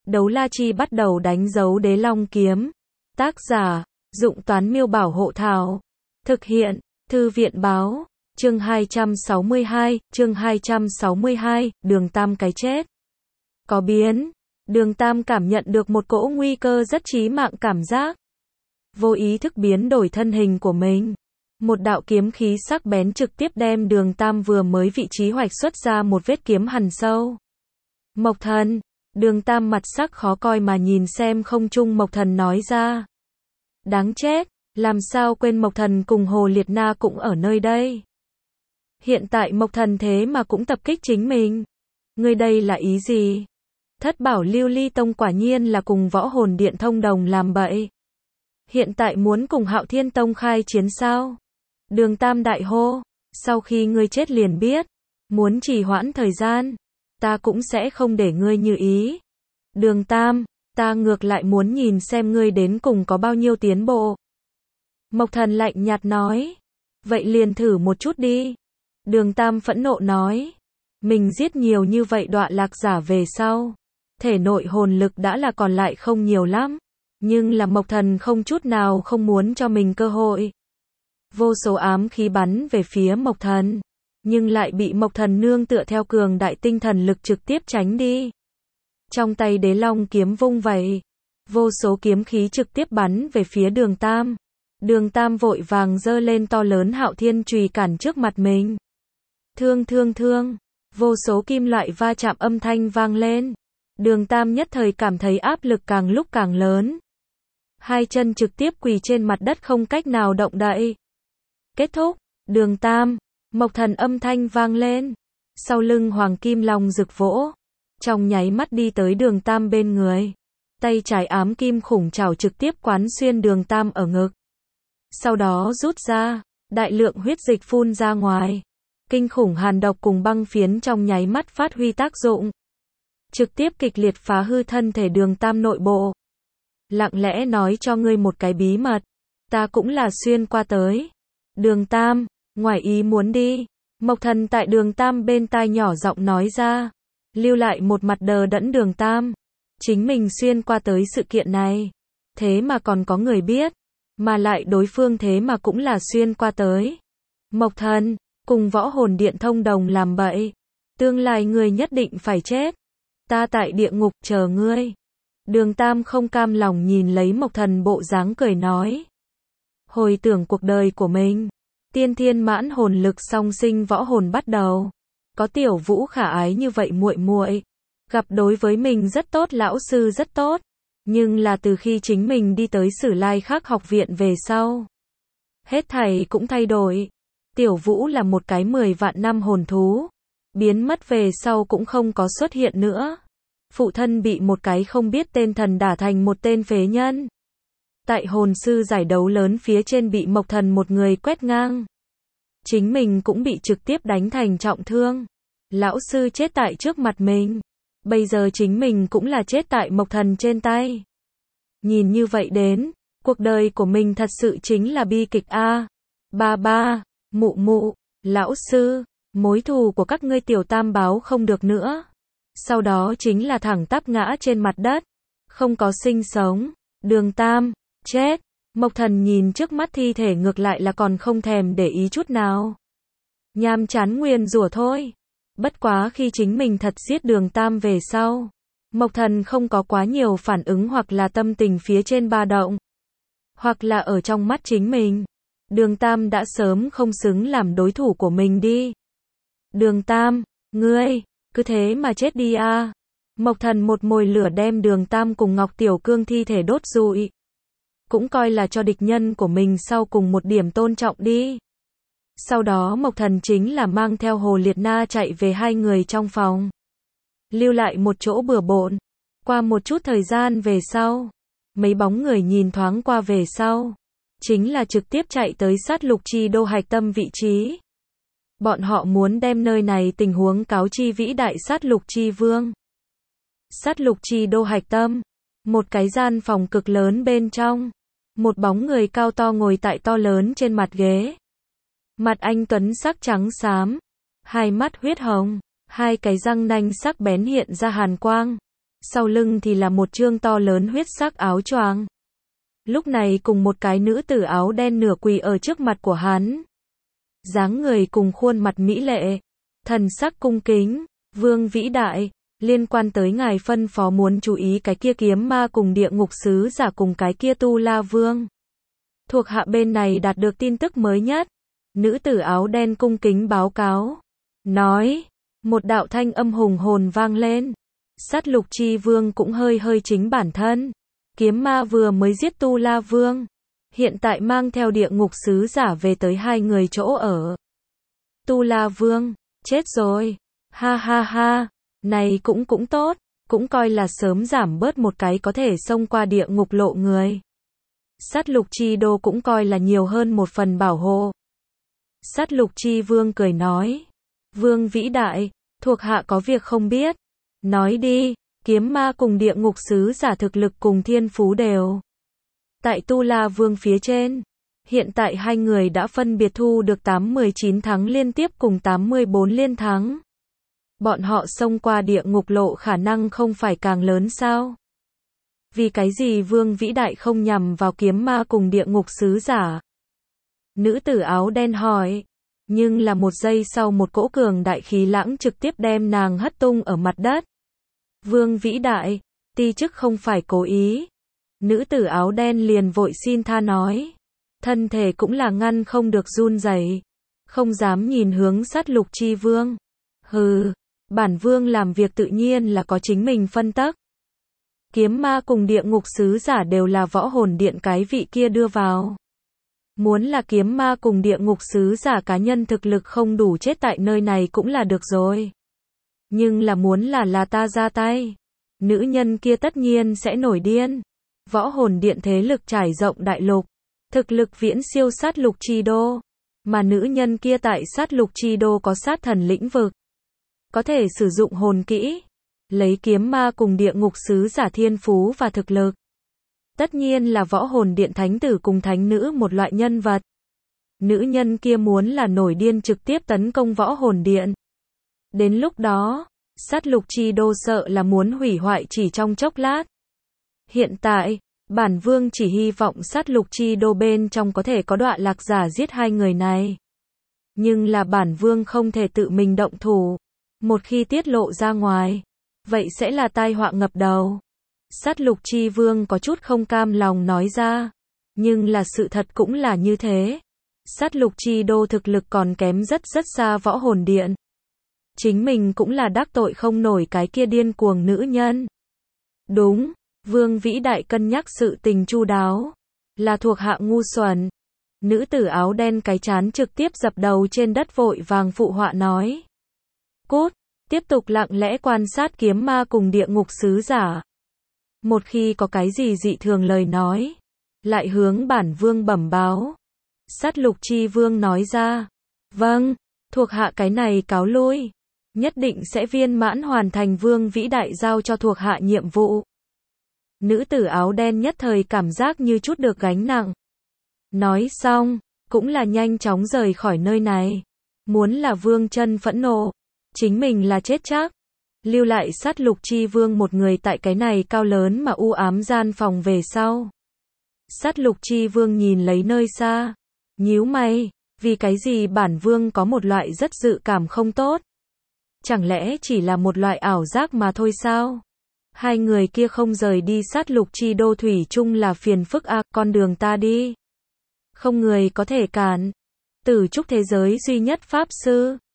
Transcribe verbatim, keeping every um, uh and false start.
Đấu la chi bắt đầu đánh dấu đế long kiếm. Tác giả, Dụng Toán Miêu Bảo Hộ Thảo. Thực hiện, Thư viện Báo. Chương hai trăm sáu mươi hai, chương hai trăm sáu mươi hai, Đường Tam cái chết. Có biến. Đường Tam cảm nhận được một cỗ nguy cơ rất chí mạng cảm giác. Vô ý thức biến đổi thân hình của mình. Một đạo kiếm khí sắc bén trực tiếp đem Đường Tam vừa mới vị trí hoạch xuất ra một vết kiếm hằn sâu. Mộc Thần. Đường Tam mặt sắc khó coi mà nhìn xem không trung Mộc Thần nói ra. Đáng chết, làm sao quên Mộc Thần cùng Hồ Liệt Na cũng ở nơi đây. Hiện tại Mộc Thần thế mà cũng tập kích chính mình. Ngươi đây là ý gì? Thất bảo Lưu Ly Tông quả nhiên là cùng Võ Hồn Điện thông đồng làm bậy. Hiện tại muốn cùng Hạo Thiên Tông khai chiến sao? Đường Tam đại hô, sau khi ngươi chết liền biết, muốn trì hoãn thời gian, ta cũng sẽ không để ngươi như ý. Đường Tam, ta ngược lại muốn nhìn xem ngươi đến cùng có bao nhiêu tiến bộ. Mộc Thần lạnh nhạt nói, vậy liền thử một chút đi. Đường Tam phẫn nộ nói, mình giết nhiều như vậy đọa lạc giả về sau, thể nội hồn lực đã là còn lại không nhiều lắm, nhưng là Mộc Thần không chút nào không muốn cho mình cơ hội. Vô số ám khí bắn về phía Mộc Thần, nhưng lại bị Mộc Thần nương tựa theo cường đại tinh thần lực trực tiếp tránh đi. Trong tay đế long kiếm vung vẩy, vô số kiếm khí trực tiếp bắn về phía Đường Tam. Đường Tam vội vàng giơ lên to lớn Hạo Thiên chùy cản trước mặt mình. Thương thương thương, vô số kim loại va chạm âm thanh vang lên. Đường Tam nhất thời cảm thấy áp lực càng lúc càng lớn. Hai chân trực tiếp quỳ trên mặt đất không cách nào động đậy. Kết thúc, Đường Tam, Mộc Thần âm thanh vang lên. Sau lưng Hoàng Kim Long rực vỗ, trong nháy mắt đi tới Đường Tam bên người. Tay trái ám kim khủng trảo trực tiếp quán xuyên Đường Tam ở ngực. Sau đó rút ra, đại lượng huyết dịch phun ra ngoài. Kinh khủng hàn độc cùng băng phiến trong nháy mắt phát huy tác dụng. Trực tiếp kịch liệt phá hư thân thể Đường Tam nội bộ. Lặng lẽ nói cho ngươi một cái bí mật, ta cũng là xuyên qua tới. Đường Tam, ngoài ý muốn đi. Mộc Thần tại Đường Tam bên tai nhỏ giọng nói ra, lưu lại một mặt đờ đẫn Đường Tam. Chính mình xuyên qua tới sự kiện này, thế mà còn có người biết, mà lại đối phương thế mà cũng là xuyên qua tới. Mộc Thần, cùng Võ Hồn Điện thông đồng làm bậy, tương lai ngươi nhất định phải chết. Ta tại địa ngục chờ ngươi. Đường Tam không cam lòng nhìn lấy Mộc Thần bộ dáng cười nói. Hồi tưởng cuộc đời của mình, tiên thiên mãn hồn lực song sinh võ hồn bắt đầu. Có Tiểu Vũ khả ái như vậy muội muội, gặp đối với mình rất tốt, lão sư rất tốt, nhưng là từ khi chính mình đi tới Sử Lai Khắc học viện về sau, hết thảy cũng thay đổi. Tiểu Vũ là một cái mười vạn năm hồn thú, biến mất về sau cũng không có xuất hiện nữa. Phụ thân bị một cái không biết tên thần đả thành một tên phế nhân. Tại hồn sư giải đấu lớn phía trên bị Mộc Thần một người quét ngang. Chính mình cũng bị trực tiếp đánh thành trọng thương. Lão sư chết tại trước mặt mình. Bây giờ chính mình cũng là chết tại Mộc Thần trên tay. Nhìn như vậy đến, cuộc đời của mình thật sự chính là bi kịch a. Ba ba, mụ mụ, lão sư, mối thù của các ngươi Tiểu Tam báo không được nữa. Sau đó chính là thẳng tắp ngã trên mặt đất, không có sinh sống. Đường Tam, chết. Mộc Thần nhìn trước mắt thi thể ngược lại là còn không thèm để ý chút nào. Nhàm chán nguyền rủa thôi. Bất quá khi chính mình thật giết Đường Tam về sau, Mộc Thần không có quá nhiều phản ứng hoặc là tâm tình phía trên ba động. Hoặc là ở trong mắt chính mình, Đường Tam đã sớm không xứng làm đối thủ của mình đi. Đường Tam, ngươi, cứ thế mà chết đi a. À. Mộc Thần một mồi lửa đem Đường Tam cùng Ngọc Tiểu Cương thi thể đốt rụi. Cũng coi là cho địch nhân của mình sau cùng một điểm tôn trọng đi. Sau đó Mộc Thần chính là mang theo Hồ Liệt Na chạy về hai người trong phòng. Lưu lại một chỗ bừa bộn. Qua một chút thời gian về sau, mấy bóng người nhìn thoáng qua về sau, chính là trực tiếp chạy tới sát lục chi đô hạch tâm vị trí. Bọn họ muốn đem nơi này tình huống cáo chi vĩ đại sát lục chi vương. Sát lục chi đô hạch tâm, một cái gian phòng cực lớn bên trong, một bóng người cao to ngồi tại to lớn trên mặt ghế. Mặt anh tuấn sắc trắng xám, hai mắt huyết hồng, hai cái răng nanh sắc bén hiện ra hàn quang. sau lưng thì là một chương to lớn huyết sắc áo choàng. Lúc này cùng một cái nữ tử áo đen nửa quỳ ở trước mặt của hắn. Dáng người cùng khuôn mặt mỹ lệ, thần sắc cung kính, Vương vĩ đại, liên quan tới ngài phân phó muốn chú ý cái kia kiếm ma cùng địa ngục sứ giả cùng cái kia tu la vương. Thuộc hạ bên này đạt được tin tức mới nhất. Nữ tử áo đen cung kính báo cáo. Nói, một đạo thanh âm hùng hồn vang lên. Sát lục chi vương cũng hơi hơi chính bản thân. Kiếm ma vừa mới giết tu la vương. Hiện tại mang theo địa ngục sứ giả về tới hai người chỗ ở. Tu la vương, chết rồi. Ha ha ha, này cũng cũng tốt, cũng coi là sớm giảm bớt một cái có thể xông qua địa ngục lộ người. Sát lục chi đô cũng coi là nhiều hơn một phần bảo hộ. Sát lục chi vương cười nói. Vương vĩ đại, thuộc hạ có việc không biết. Nói đi, kiếm ma cùng địa ngục sứ giả thực lực cùng thiên phú đều. Tại tu la vương phía trên. Hiện tại hai người đã phân biệt thu được tám mươi chín thắng liên tiếp cùng tám mươi bốn liên thắng. Bọn họ xông qua địa ngục lộ khả năng không phải càng lớn sao? Vì cái gì vương vĩ đại không nhằm vào kiếm ma cùng địa ngục sứ giả? Nữ tử áo đen hỏi. Nhưng là một giây sau một cỗ cường đại khí lãng trực tiếp đem nàng hất tung ở mặt đất. Vương vĩ đại, ti chức không phải cố ý. Nữ tử áo đen liền vội xin tha nói. Thân thể cũng là ngăn không được run rẩy, không dám nhìn hướng sát lục chi vương. Hừ, bản vương làm việc tự nhiên là có chính mình phân tắc. Kiếm ma cùng địa ngục sứ giả đều là võ hồn điện cái vị kia đưa vào. Muốn là kiếm ma cùng địa ngục sứ giả cá nhân thực lực không đủ chết tại nơi này cũng là được rồi. Nhưng là muốn là là ta ra tay, nữ nhân kia tất nhiên sẽ nổi điên. Võ hồn điện thế lực trải rộng đại lục, thực lực viễn siêu sát lục chi đô, mà nữ nhân kia tại sát lục chi đô có sát thần lĩnh vực, có thể sử dụng hồn kỹ, lấy kiếm ma cùng địa ngục sứ giả thiên phú và thực lực. Tất nhiên là võ hồn điện thánh tử cùng thánh nữ một loại nhân vật. Nữ nhân kia muốn là nổi điên trực tiếp tấn công võ hồn điện. Đến lúc đó, sát lục chi đô sợ là muốn hủy hoại chỉ trong chốc lát. Hiện tại, bản vương chỉ hy vọng sát lục chi đô bên trong có thể có đoạn lạc giả giết hai người này. Nhưng là bản vương không thể tự mình động thủ. Một khi tiết lộ ra ngoài, vậy sẽ là tai họa ngập đầu. Sát lục chi vương có chút không cam lòng nói ra. Nhưng là sự thật cũng là như thế. Sát lục chi đô thực lực còn kém rất rất xa võ hồn điện. Chính mình cũng là đắc tội không nổi cái kia điên cuồng nữ nhân. Đúng, vương vĩ đại cân nhắc sự tình chu đáo. Là thuộc hạ ngu xuẩn. Nữ tử áo đen cái chán trực tiếp dập đầu trên đất vội vàng phụ họa nói. Cút, tiếp tục lặng lẽ quan sát kiếm ma cùng địa ngục sứ giả. Một khi có cái gì dị thường lời nói, lại hướng bản vương bẩm báo. Sát lục chi vương nói ra. Vâng, thuộc hạ cái này cáo lui. Nhất định sẽ viên mãn hoàn thành vương vĩ đại giao cho thuộc hạ nhiệm vụ. Nữ tử áo đen nhất thời cảm giác như chút được gánh nặng. Nói xong, cũng là nhanh chóng rời khỏi nơi này. Muốn là vương chân phẫn nộ, chính mình là chết chắc. Lưu lại sát lục chi vương một người tại cái này cao lớn mà u ám gian phòng về sau. Sát lục chi vương nhìn lấy nơi xa. Nhíu mày, vì cái gì bản vương có một loại rất dự cảm không tốt. Chẳng lẽ chỉ là một loại ảo giác mà thôi sao? Hai người kia không rời đi sát lục chi đô thủy chung là phiền phức à, con đường ta đi. Không người có thể cản. Tử trúc thế giới duy nhất pháp sư.